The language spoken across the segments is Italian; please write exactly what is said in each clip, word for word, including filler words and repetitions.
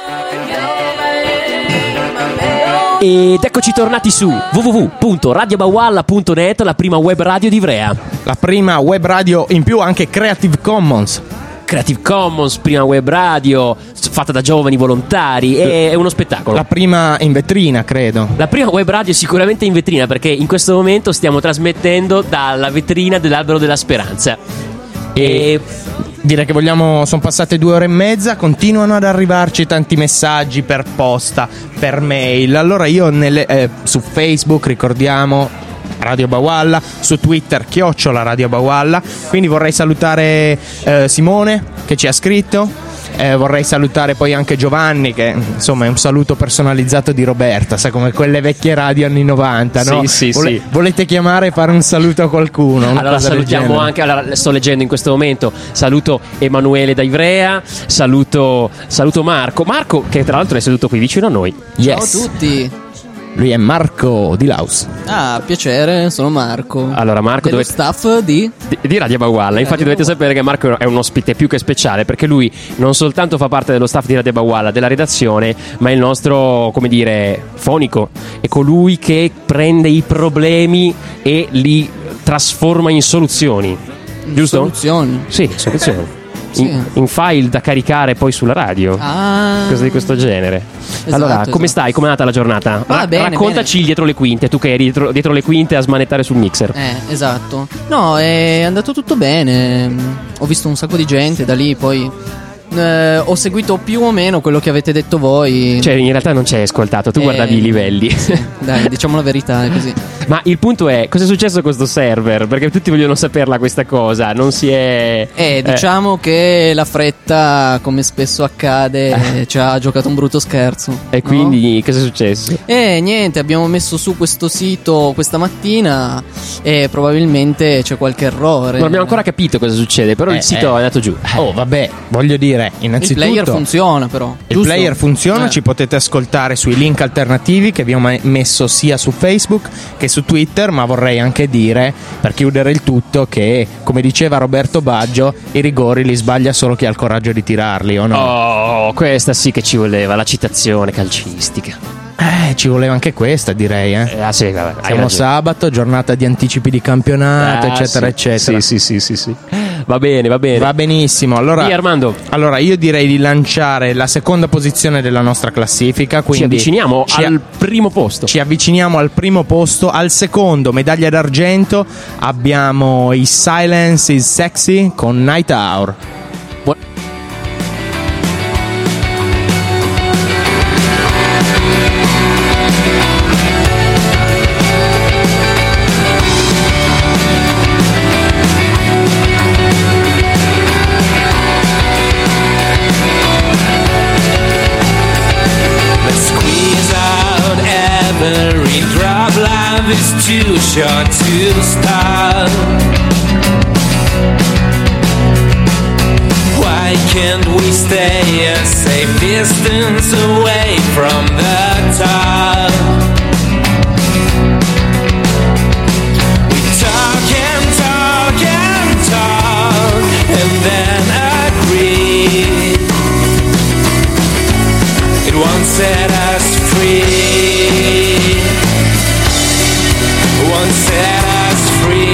Ed eccoci tornati su w w w punto radio bawalla punto net, la prima web radio di Ivrea. La prima web radio in più anche Creative Commons. Creative Commons, prima web radio fatta da giovani volontari, è, è uno spettacolo. La prima in vetrina, credo. La prima web radio sicuramente in vetrina, perché in questo momento stiamo trasmettendo dalla vetrina dell'Albero della Speranza. E direi che vogliamo, sono passate due ore e mezza, continuano ad arrivarci tanti messaggi per posta, per mail. Allora io nelle, eh, su Facebook, ricordiamo, Radio Bawalla, su Twitter chiocciola Radio Bawalla. Quindi vorrei salutare eh, Simone che ci ha scritto. Eh, vorrei salutare poi anche Giovanni, che insomma è un saluto personalizzato di Roberta, sa, come quelle vecchie radio anni novanta, no? Sì, sì, Vole- sì. Volete chiamare e fare un saluto a qualcuno? Una allora cosa del salutiamo genere? anche, allora, sto leggendo in questo momento, saluto Emanuele da Ivrea, saluto, saluto Marco, Marco che tra l'altro è seduto qui vicino a noi. Yes. Ciao a tutti. Lui è Marco Di Laus. Ah, piacere, sono Marco. Allora Marco dello dove... staff di di, di Radio Bawalla. Infatti dovete sapere che Marco è un ospite più che speciale, perché lui non soltanto fa parte dello staff di Radio Bawalla, della redazione, ma è il nostro, come dire, fonico. È colui che prende i problemi e li trasforma in soluzioni. Giusto? Soluzioni. Sì, soluzioni. Sì. In, in file da caricare poi sulla radio. Ah. Cose di questo genere. Esatto, allora, come esatto. stai? Com'è andata la giornata? Va bene, raccontaci bene. dietro le quinte, tu che eri dietro, dietro le quinte a smanettare sul mixer. Eh, esatto. No, è andato tutto bene. Ho visto un sacco di gente da lì, poi eh, ho seguito più o meno quello che avete detto voi. Cioè, in realtà non ci hai ascoltato, tu Eh, guardavi i livelli. Dai, diciamo la verità, è così. Ma il punto è, cosa è successo con questo server? Perché tutti vogliono saperla questa cosa. Non si è... Eh, diciamo che la fretta, come spesso accade, ci ha giocato un brutto scherzo. E quindi cosa è successo? E niente, abbiamo messo su questo sito questa mattina e probabilmente c'è qualche errore. Non abbiamo ancora capito cosa succede, però Eh, il sito eh. è andato giù. Oh, vabbè, voglio dire, Il innanzitutto player funziona però. il giusto? player funziona, Eh. ci potete ascoltare sui link alternativi che vi ho me- messo sia su Facebook che su Twitter, ma vorrei anche dire, per chiudere il tutto, che come diceva Roberto Baggio, i rigori li sbaglia solo chi ha il coraggio di tirarli, o no? Oh, questa sì che ci voleva, la citazione calcistica. Eh, ci voleva anche questa, direi, eh. Eh, ah, sì, vabbè, hai Siamo ragione. sabato, giornata di anticipi di campionato, Ah, eccetera, sì. eccetera. Sì, sì, sì, sì, sì. Va bene, va bene. Va benissimo. Allora, Sì, Armando. allora io direi di lanciare la seconda posizione della nostra classifica. Quindi Ci avviciniamo ci, al primo posto. ci avviciniamo al primo posto. Al secondo, medaglia d'argento, abbiamo i Silence is Sexy con Night Hour. Squeeze out every drop. Life is too short to stop. Why can't we stay a safe distance away from the top? We talk and talk and talk and then agree. It won't set us free. It won't set us free.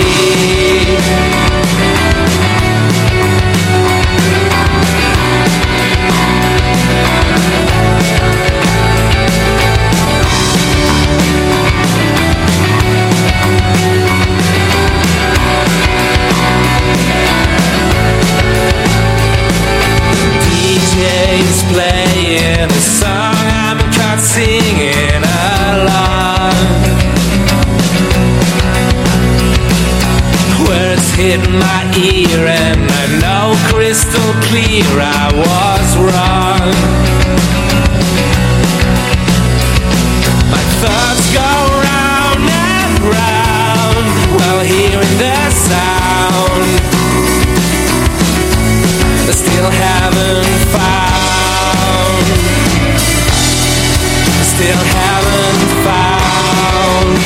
D J's playing a song, I'm caught singing along. Words hit my ear and I know crystal clear I was wrong. My thoughts go round and round while hearing the sound. I still haven't found. Still haven't found.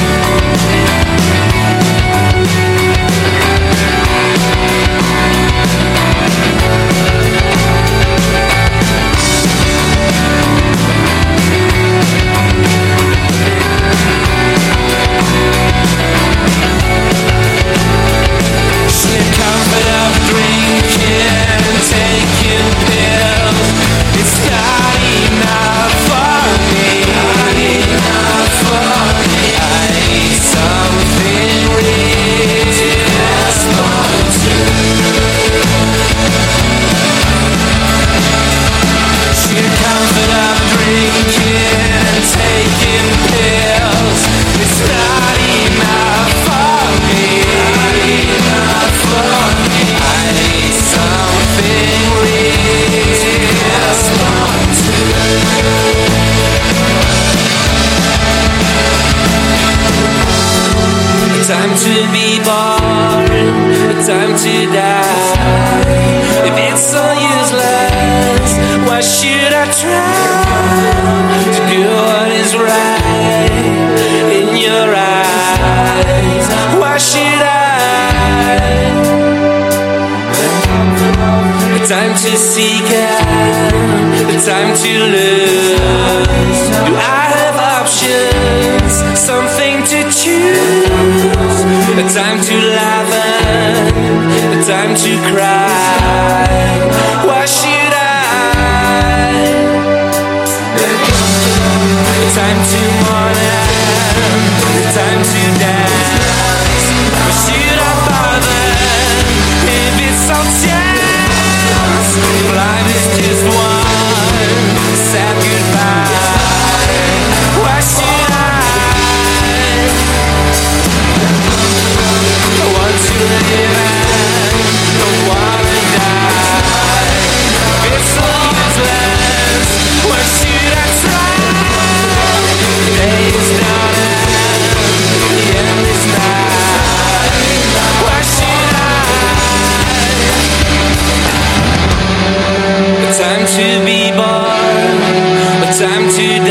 to be born, a time to die. If it's all useless, why should I try to do what is right in your eyes? Why should I? A time to seek out, a time to lose. Do I have options? Something to choose. A time to laugh and a time to cry. Why should I? A time to mourn and a time to dance. Why should I bother if it's all chance? Life is just one sad goodbye. Why should I? I want to live and I want to die. If it's all useless, why should I try? The day is done and the end is nigh. Why should I? A time to be born, a time to die.